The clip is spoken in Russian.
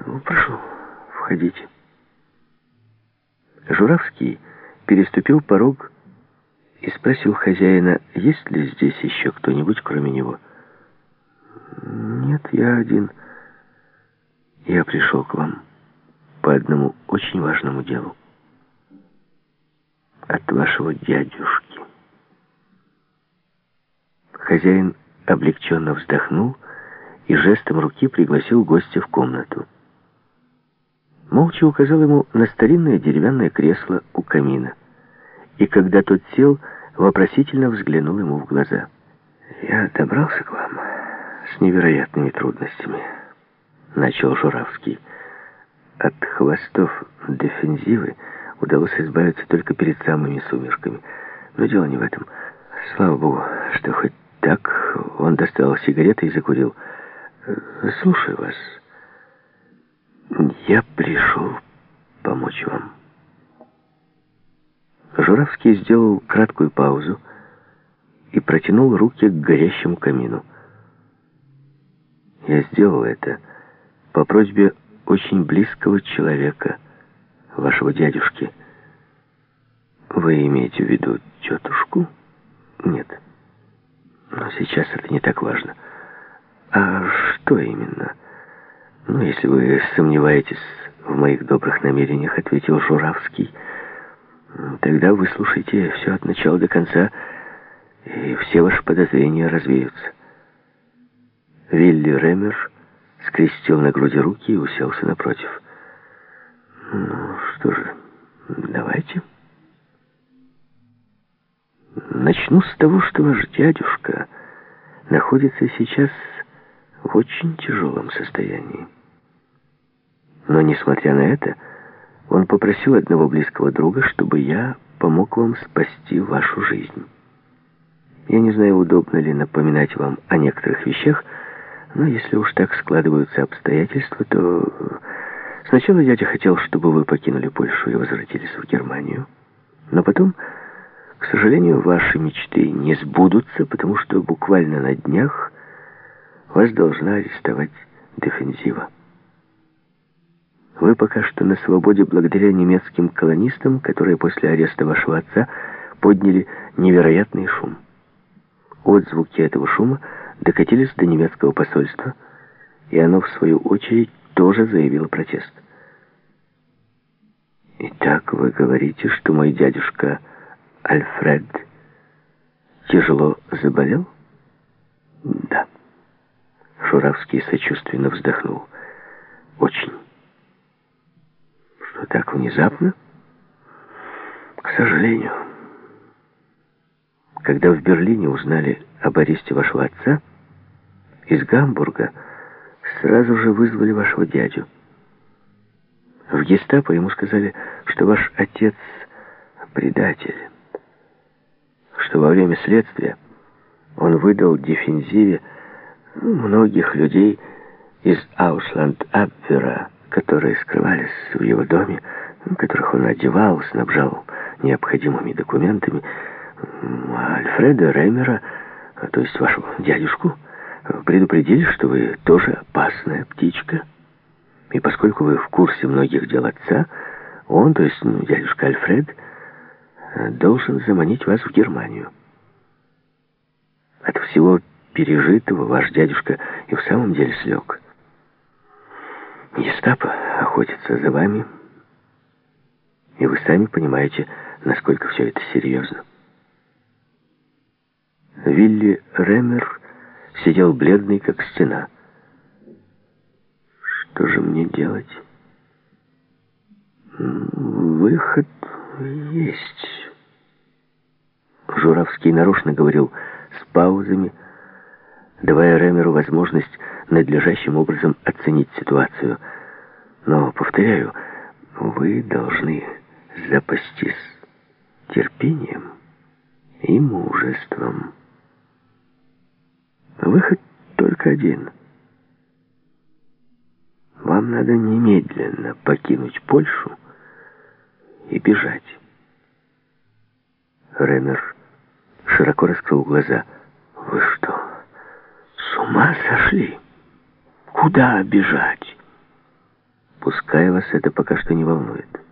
Ну, прошу, входите. Журавский переступил порог и спросил хозяина, есть ли здесь еще кто-нибудь, кроме него. Нет, я один. Я пришел к вам по одному очень важному делу. От вашего дядюшки. Хозяин облегченно вздохнул и жестом руки пригласил гостя в комнату. Молча указал ему на старинное деревянное кресло у камина. И когда тот сел, вопросительно взглянул ему в глаза. «Я добрался к вам с невероятными трудностями», — начал Журавский. «От хвостов дефензивы удалось избавиться только перед самыми сумерками. Но дело не в этом. Слава богу, что хоть так». Он достал сигареты и закурил. «Слушаю вас. Я пришел помочь вам». Журавский сделал краткую паузу и протянул руки к горящему камину. «Я сделал это по просьбе очень близкого человека, вашего дядюшки. Вы имеете в виду тетушку? Нет. Но сейчас это не так важно. А что именно? Ну, если вы сомневаетесь в моих добрых намерениях, ответил Журавский, тогда выслушайте все от начала до конца, и все ваши подозрения развеются. Вилли Ремер скрестил на груди руки и уселся напротив. Ну, что же, давайте. Начну с того, что ваш дядюшка находится сейчас в очень тяжелом состоянии. Но, несмотря на это, он попросил одного близкого друга, чтобы я помог вам спасти вашу жизнь. Я не знаю, удобно ли напоминать вам о некоторых вещах, но если уж так складываются обстоятельства, то сначала дядя хотел, чтобы вы покинули Польшу и возвратились в Германию. Но потом, к сожалению, ваши мечты не сбудутся, потому что буквально на днях вас должна арестовать дефензива. Вы пока что на свободе благодаря немецким колонистам, которые после ареста вашего отца подняли невероятный шум. Отзвуки этого шума докатились до немецкого посольства, и оно, в свою очередь, тоже заявило протест. Итак, вы говорите, что мой дядюшка Альфред тяжело заболел? Да. Журавский сочувственно вздохнул. Очень. Что, так внезапно? К сожалению. Когда в Берлине узнали об аресте вашего отца, из Гамбурга сразу же вызвали вашего дядю. В гестапо ему сказали, что ваш отец предатель, что во время следствия он выдал дефензиве многих людей из Аусланд-Абвера, которые скрывались в его доме, которых он одевал, снабжал необходимыми документами. Альфреда Ремера, то есть вашего дядюшку, предупредили, что вы тоже опасная птичка. И поскольку вы в курсе многих дел отца, он, то есть дядюшка Альфред, должен заманить вас в Германию. От всего пережитого ваш дядюшка и в самом деле слег. Гестапо охотится за вами, и вы сами понимаете, насколько все это серьезно. Вилли Ремер сидел бледный, как стена. Что же мне делать? Выход есть. Журавский нарочно говорил с паузами, давая Ремеру возможность надлежащим образом оценить ситуацию. Но, повторяю, вы должны запастись терпением и мужеством. Выход только один. Вам надо немедленно покинуть Польшу и бежать. Ремер широко раскрыл глаза. Вы что, с ума сошли? Куда бежать? Пускай вас это пока что не волнует.